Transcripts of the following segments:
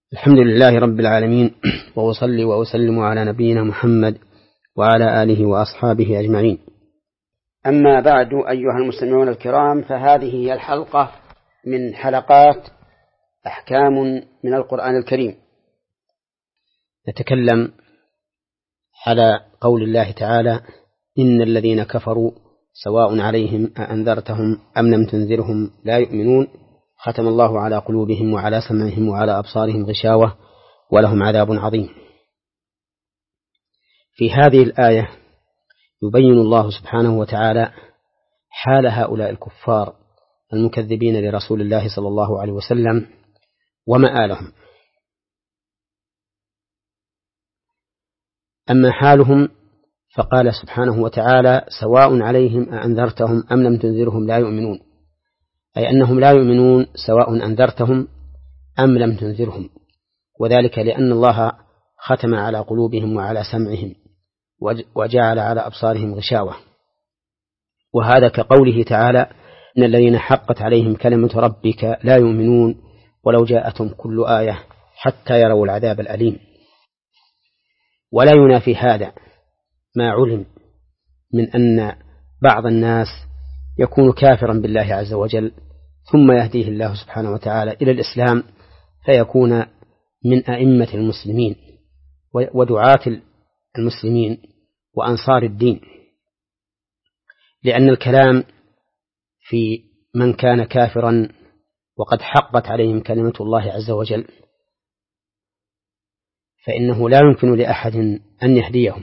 الحمد لله رب العالمين، وأصلي وأسلم على نبينا محمد وعلى آله وأصحابه أجمعين. أما بعد، أيها المستمعون الكرام، فهذه هي الحلقة من حلقات أحكام من القرآن الكريم. نتكلم على قول الله تعالى: إن الذين كفروا سواء عليهم أأنذرتهم أم لم تنذرهم لا يؤمنون، ختم الله على قلوبهم وعلى سمعهم وعلى أبصارهم غشاوة ولهم عذاب عظيم. في هذه الآية يبين الله سبحانه وتعالى حال هؤلاء الكفار المكذبين لرسول الله صلى الله عليه وسلم ومآلهم. أما حالهم فقال سبحانه وتعالى: سواء عليهم أأنذرتهم أم لم تنذرهم لا يؤمنون، أي أنهم لا يؤمنون سواء أنذرتهم أم لم تنذرهم، وذلك لأن الله ختم على قلوبهم وعلى سمعهم وجعل على أبصارهم غشاوة. وهذا كقوله تعالى: إن الذين حقت عليهم كلمة ربك لا يؤمنون ولو جاءتهم كل آية حتى يروا العذاب الأليم. ولا ينافي هذا ما علم من أن بعض الناس يكون كافرا بالله عز وجل ثم يهديه الله سبحانه وتعالى إلى الإسلام فيكون من أئمة المسلمين ودعاة المسلمين وأنصار الدين، لأن الكلام في من كان كافرا وقد حقت عليهم كلمة الله عز وجل فإنه لا يمكن لأحد أن يهديهم.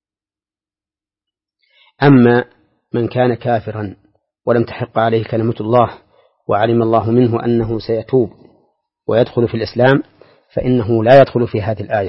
أما من كان كافرا ولم تحق عليه كلمة الله وعلم الله منه أنه سيتوب ويدخل في الإسلام فإنه لا يدخل في هذه الآية.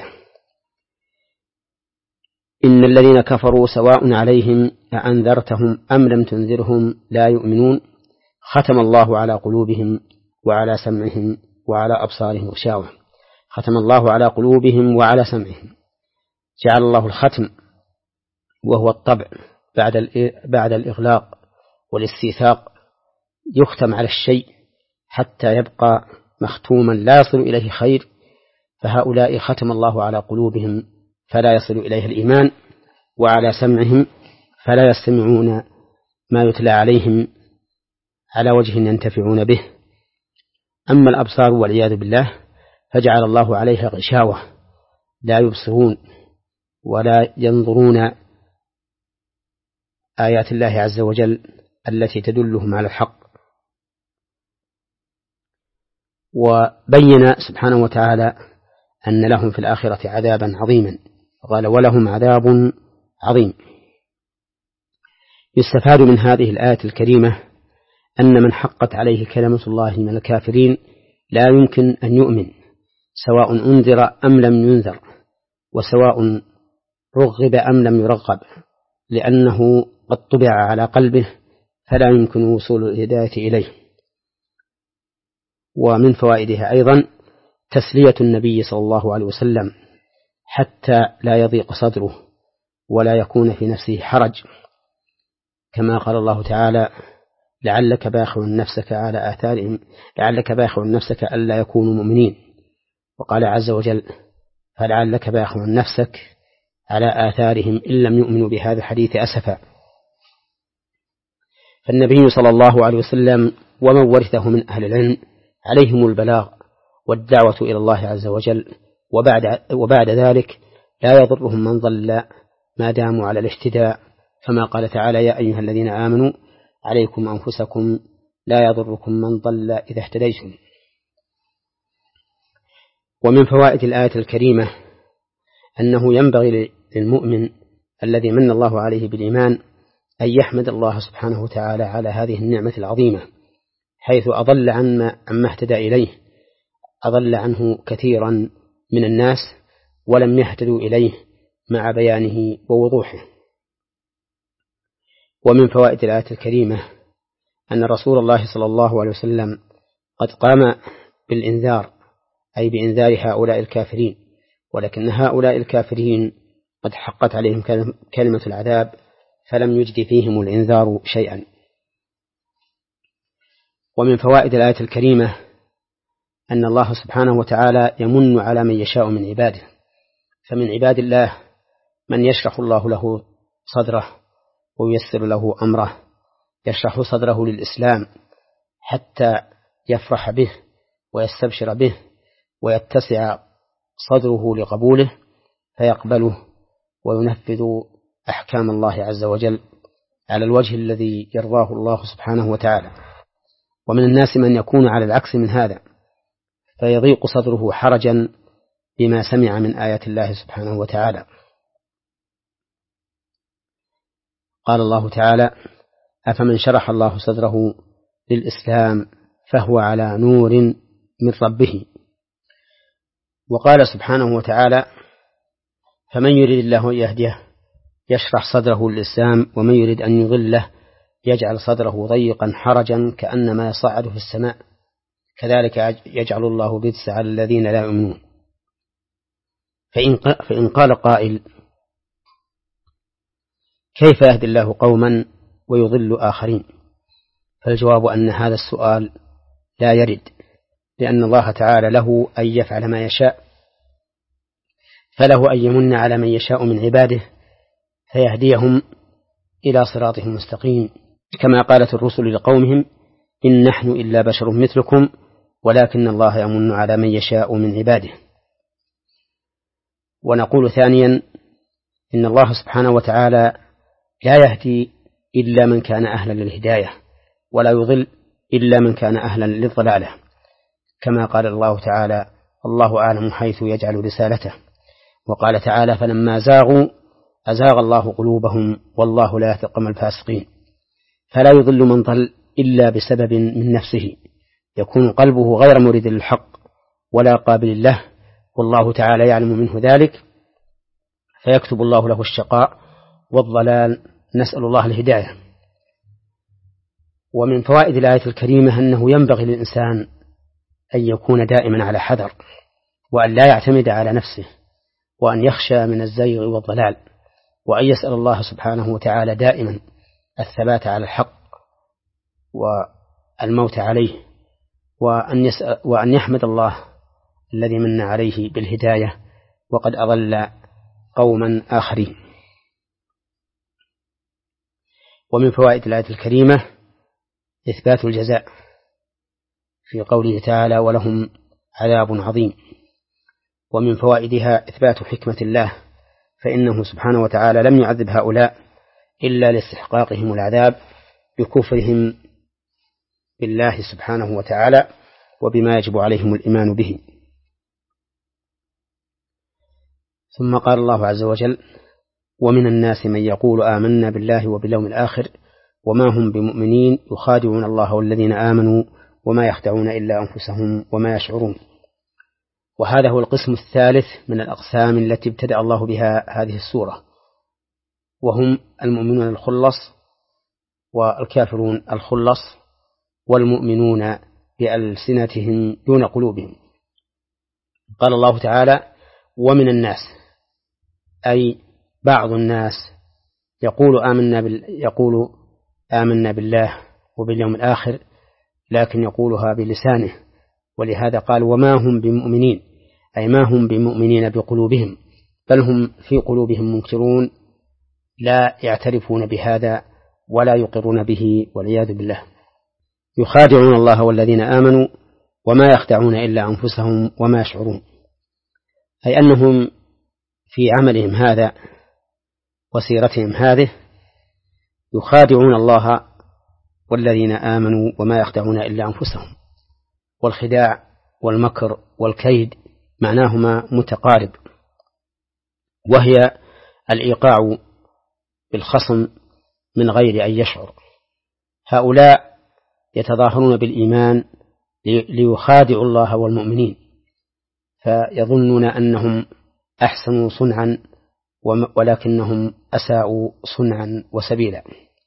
إن الذين كفروا سواء عليهم أأنذرتهم أم لم تنذرهم لا يؤمنون، ختم الله على قلوبهم وعلى سمعهم وعلى أبصارهم غشاوة. ختم الله على قلوبهم وعلى سمعهم، جعل الله الختم وهو الطبع بعد الإغلاق والاستيثاق، يختم على الشيء حتى يبقى مختوما لا يصل إليه خير، فهؤلاء ختم الله على قلوبهم فلا يصل إليه الإيمان، وعلى سمعهم فلا يستمعون ما يتلى عليهم على وجه ينتفعون به. أما الأبصار والعياذ بالله فجعل الله عليها غشاوة، لا يبصرون ولا ينظرون آيات الله عز وجل التي تدلهم على الحق. وبين سبحانه وتعالى أن لهم في الآخرة عذابا عظيما، قال: ولهم عذاب عظيم. يستفاد من هذه الآية الكريمة أن من حقت عليه كلمة الله من الكافرين لا يمكن أن يؤمن سواء أنذر أم لم ينذر، وسواء رغب أم لم يرغب، لأنه قد طبع على قلبه فلا يمكن وصول الهداية إليه. ومن فوائدها أيضا تسلية النبي صلى الله عليه وسلم حتى لا يضيق صدره ولا يكون في نفسه حرج، كما قال الله تعالى: لعلك باخع نفسك على آثارهم لعلك باخع نفسك ألا يكونوا مؤمنين. وقال عز وجل: فلعلك باخع نفسك على آثارهم إن لم يؤمنوا بهذا الحديث أسفا. فالنبي صلى الله عليه وسلم ومن ورثه من أهل العلم عليهم البلاغ والدعوة إلى الله عز وجل، وبعد ذلك لا يضرهم من ضل ما داموا على الاهتداء، كما قال تعالى: يا أيها الذين آمنوا عليكم أنفسكم لا يضركم من ضل إذا اهتديتم. ومن فوائد الآية الكريمة أنه ينبغي للمؤمن الذي من الله عليه بالإيمان أن يحمد الله سبحانه وتعالى على هذه النعمة العظيمة، حيث أضل عما اهتدى إليه، أضل عنه كثيرا من الناس ولم يهتدوا إليه مع بيانه ووضوحه. ومن فوائد الآية الكريمة أن رسول الله صلى الله عليه وسلم قد قام بالإنذار، أي بإنذار هؤلاء الكافرين، ولكن هؤلاء الكافرين قد حقت عليهم كلمة العذاب فلم يجد فيهم الإنذار شيئا. ومن فوائد الآية الكريمة أن الله سبحانه وتعالى يمن على من يشاء من عباده، فمن عباد الله من يشرح الله له صدره وييسر له أمره، يشرح صدره للإسلام حتى يفرح به ويستبشر به ويتسع صدره لقبوله فيقبله وينفذ أحكام الله عز وجل على الوجه الذي يرضاه الله سبحانه وتعالى. ومن الناس من يكون على العكس من هذا فيضيق صدره حرجا بما سمع من آيات الله سبحانه وتعالى. قال الله تعالى: أفمن شرح الله صدره للإسلام فهو على نور من ربه. وقال سبحانه وتعالى: فمن يريد الله أن يهديه يشرح صدره للإسلام ومن يريد أن يضله يجعل صدره ضيقا حرجا كأنما يصعد في السماء كذلك يجعل الله الرجس على الذين لا يؤمنون. فإن قال قائل: كيف يهدي الله قوما ويضل آخرين؟ فالجواب أن هذا السؤال لا يرد، لأن الله تعالى له أن يفعل ما يشاء، فله أن يمن على من يشاء من عباده فيهديهم إلى صراطهم المستقيم، كما قالت الرسل لقومهم: إن نحن إلا بشر مثلكم ولكن الله يمن على من يشاء من عباده. ونقول ثانيا: إن الله سبحانه وتعالى لا يهدي إلا من كان أهلا للهداية ولا يضل إلا من كان أهلا للضلالة، كما قال الله تعالى: الله أعلم حيث يجعل رسالته. وقال تعالى: فلما زاغوا أزاغ الله قلوبهم والله لا يهدي القوم الفاسقين. فلا يضل من ضل إلا بسبب من نفسه، يكون قلبه غير مريد للحق ولا قابل له، والله تعالى يعلم منه ذلك فيكتب الله له الشقاء والضلال، نسأل الله الهداية. ومن فوائد الآية الكريمة أنه ينبغي للإنسان أن يكون دائما على حذر، وأن لا يعتمد على نفسه، وأن يخشى من الزيغ والضلال، وأن يسأل الله سبحانه وتعالى دائما الثبات على الحق والموت عليه، وأن يحمد الله الذي من عليه بالهداية وقد أضل قوما آخرين. ومن فوائد الآية الكريمة إثبات الجزاء في قوله تعالى: ولهم عذاب عظيم. ومن فوائدها إثبات حكمة الله، فإنه سبحانه وتعالى لم يعذب هؤلاء إلا لاستحقاقهم العذاب بكفرهم بالله سبحانه وتعالى وبما يجب عليهم الإيمان به. ثم قال الله عز وجل: ومن الناس من يقول آمنا بالله وباليوم الآخر وما هم بمؤمنين يخادعون الله والذين آمنوا وما يخدعون إلا أنفسهم وما يشعرون. وهذا هو القسم الثالث من الأقسام التي ابتدأ الله بها هذه السورة، وهم المؤمنون الخلص والكافرون الخلص، والمؤمنون بألسنتهم دون قلوبهم. قال الله تعالى: ومن الناس، أي بعض الناس يقول آمنا بالله وباليوم الآخر، لكن يقولها بلسانه، ولهذا قال: وما هم بمؤمنين، أي ما هم بمؤمنين بقلوبهم، بل هم في قلوبهم منكرون لا يعترفون بهذا ولا يقرون به والعياذ بالله. يخادعون الله والذين آمنوا وما يخدعون إلا أنفسهم وما يشعرون، أي أنهم في عملهم هذا وسيرتهم هذه يخادعون الله والذين آمنوا وما يخدعون إلا أنفسهم. والخداع والمكر والكيد معناهما متقارب، وهي الإيقاع بالخصم من غير أن يشعر. هؤلاء يتظاهرون بالإيمان ليخادعوا الله والمؤمنين، فيظنون أنهم أحسنوا صنعا ولكنهم أساءوا صنعا وسبيلا.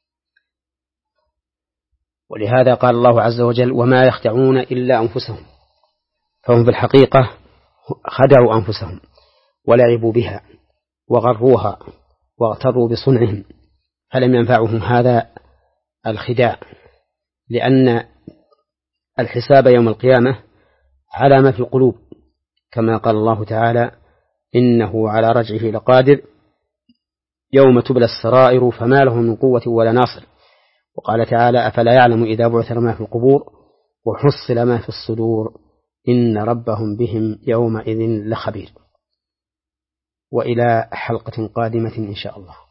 ولهذا قال الله عز وجل: وما يخدعون إلا أنفسهم، فهم في الحقيقة خدعوا أنفسهم ولعبوا بها وغروها واغتروا بصنعهم، فلم ينفعهم هذا الخداع، لأن الحساب يوم القيامة على ما في القلوب، كما قال الله تعالى: إنه على رجعه لقادر يوم تبلى السرائر فما له من قوة ولا ناصر. وقال تعالى: أفلا يعلم إذا بعثر ما في القبور وحصل ما في الصدور إن ربهم بهم يومئذ لخبير. وإلى حلقة قادمة إن شاء الله.